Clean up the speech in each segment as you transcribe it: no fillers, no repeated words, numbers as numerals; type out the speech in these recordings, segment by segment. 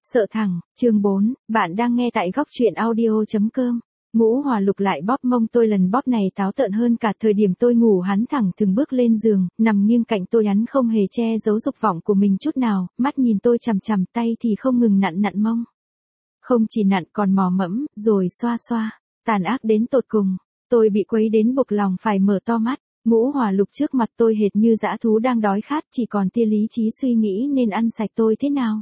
Sợ thẳng, chương 4, bạn đang nghe tại góc truyện audio.com. Ngũ Hòa Lục lại bóp mông tôi, lần bóp này táo tợn hơn cả thời điểm tôi ngủ. Hắn thẳng từng bước lên giường, nằm nghiêng cạnh tôi, hắn không hề che giấu dục vọng của mình chút nào, mắt nhìn tôi chằm chằm, tay thì không ngừng nặn nặn mông. Không chỉ nặn còn mò mẫm, rồi xoa xoa, tàn ác đến tột cùng. Tôi bị quấy đến buộc lòng phải mở to mắt. Ngũ Hòa Lục trước mặt tôi hệt như dã thú đang đói khát, chỉ còn tia lý trí suy nghĩ nên ăn sạch tôi thế nào.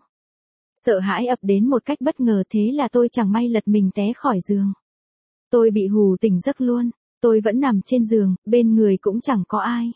Sợ hãi ập đến một cách bất ngờ, thế là tôi chẳng may lật mình té khỏi giường. Tôi bị hù tỉnh giấc luôn, tôi vẫn nằm trên giường, bên người cũng chẳng có ai.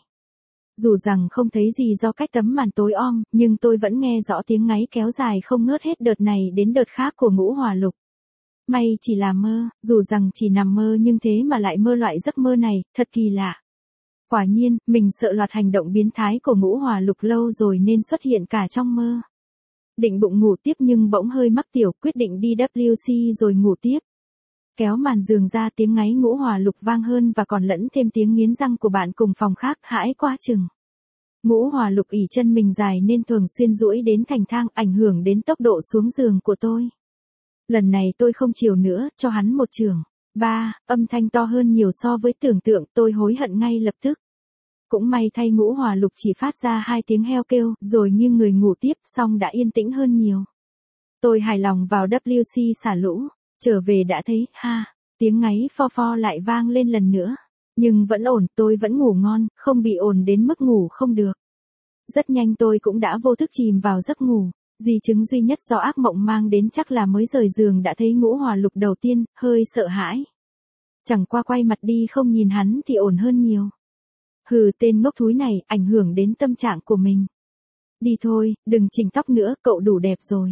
Dù rằng không thấy gì do cách tấm màn tối om, nhưng tôi vẫn nghe rõ tiếng ngáy kéo dài không ngớt hết đợt này đến đợt khác của Ngũ Hòa Lục. May chỉ là mơ, dù rằng chỉ nằm mơ nhưng thế mà lại mơ loại giấc mơ này, thật kỳ lạ. Quả nhiên, mình sợ loạt hành động biến thái của Ngũ Hòa Lục lâu rồi nên xuất hiện cả trong mơ. Định bụng ngủ tiếp nhưng bỗng hơi mắc tiểu, quyết định đi WC rồi ngủ tiếp. Kéo màn giường ra, tiếng ngáy Ngũ Hòa Lục vang hơn và còn lẫn thêm tiếng nghiến răng của bạn cùng phòng khác, hãi quá chừng. Ngũ Hòa Lục ỉ chân mình dài nên thường xuyên duỗi đến thành thang, ảnh hưởng đến tốc độ xuống giường của tôi. Lần này tôi không chiều nữa, cho hắn một chưởng. Âm thanh to hơn nhiều so với tưởng tượng, tôi hối hận ngay lập tức. Cũng may thay Ngũ Hòa Lục chỉ phát ra 2 tiếng heo kêu, rồi nghiêng người ngủ tiếp, xong đã yên tĩnh hơn nhiều. Tôi hài lòng vào WC xả lũ, trở về đã thấy, tiếng ngáy pho lại vang lên lần nữa. Nhưng vẫn ổn, tôi vẫn ngủ ngon, không bị ồn đến mức ngủ không được. Rất nhanh tôi cũng đã vô thức chìm vào giấc ngủ. Di chứng duy nhất do ác mộng mang đến chắc là mới rời giường đã thấy Ngũ Hòa Lục đầu tiên, hơi sợ hãi. Chẳng qua quay mặt đi không nhìn hắn thì ổn hơn nhiều. Hừ, tên ngốc thúi này, ảnh hưởng đến tâm trạng của mình. Đi thôi, đừng chỉnh tóc nữa, cậu đủ đẹp rồi.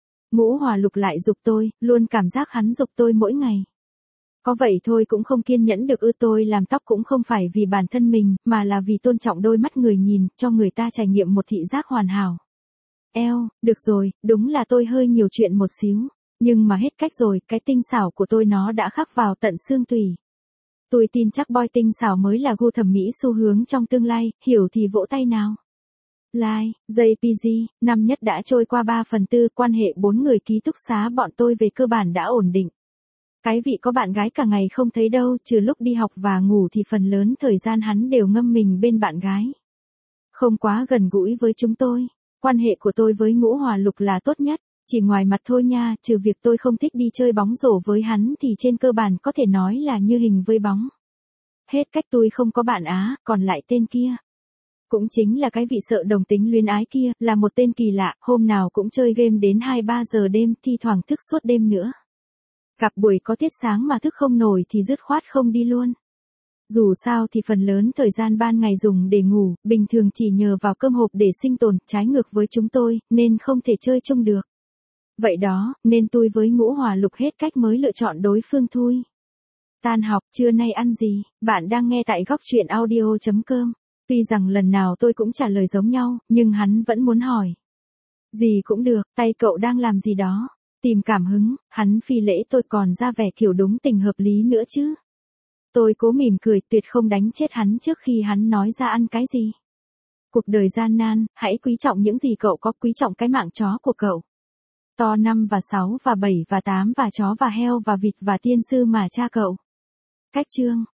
Ngũ Hòa Lục lại giục tôi, luôn cảm giác hắn giục tôi mỗi ngày. Có vậy thôi cũng không kiên nhẫn được tôi làm tóc cũng không phải vì bản thân mình, mà là vì tôn trọng đôi mắt người nhìn, cho người ta trải nghiệm một thị giác hoàn hảo. Được rồi, đúng là tôi hơi nhiều chuyện một xíu. Nhưng mà hết cách rồi, cái tinh xảo của tôi nó đã khắc vào tận xương tủy. Tôi tin chắc boy tinh xảo mới là gu thẩm mỹ xu hướng trong tương lai, hiểu thì vỗ tay nào. Like, JPG, năm nhất đã trôi qua 3/4, quan hệ 4 người ký túc xá bọn tôi về cơ bản đã ổn định. Cái vị có bạn gái cả ngày không thấy đâu, trừ lúc đi học và ngủ thì phần lớn thời gian hắn đều ngâm mình bên bạn gái. Không quá gần gũi với chúng tôi. Quan hệ của tôi với Ngũ Hòa Lục là tốt nhất, chỉ ngoài mặt thôi nha, trừ việc tôi không thích đi chơi bóng rổ với hắn thì trên cơ bản có thể nói là như hình với bóng. Hết cách tôi không có bạn còn lại tên kia. Cũng chính là cái vị sợ đồng tính luyến ái kia, là một tên kỳ lạ, hôm nào cũng chơi game đến 2-3 giờ đêm, thi thoảng thức suốt đêm nữa. Gặp buổi có tiết sáng mà thức không nổi thì dứt khoát không đi luôn. Dù sao thì phần lớn thời gian ban ngày dùng để ngủ, bình thường chỉ nhờ vào cơm hộp để sinh tồn, trái ngược với chúng tôi, nên không thể chơi chung được. Vậy đó, nên tôi với Ngũ Hòa Lục hết cách mới lựa chọn đối phương thôi. Tan học, trưa nay ăn gì? Bạn đang nghe tại góc truyện audio.com. Tuy rằng lần nào tôi cũng trả lời giống nhau, nhưng hắn vẫn muốn hỏi. Gì cũng được, tay cậu đang làm gì đó? Tìm cảm hứng, hắn phi lễ tôi còn ra vẻ kiểu đúng tình hợp lý nữa chứ. Tôi cố mỉm cười, tuyệt không đánh chết hắn trước khi hắn nói ra ăn cái gì. Cuộc đời gian nan, hãy quý trọng những gì cậu có, quý trọng cái mạng chó của cậu. To 5 và 6 và 7 và 8 và chó và heo và vịt và tiên sư mà cha cậu. Cách chương.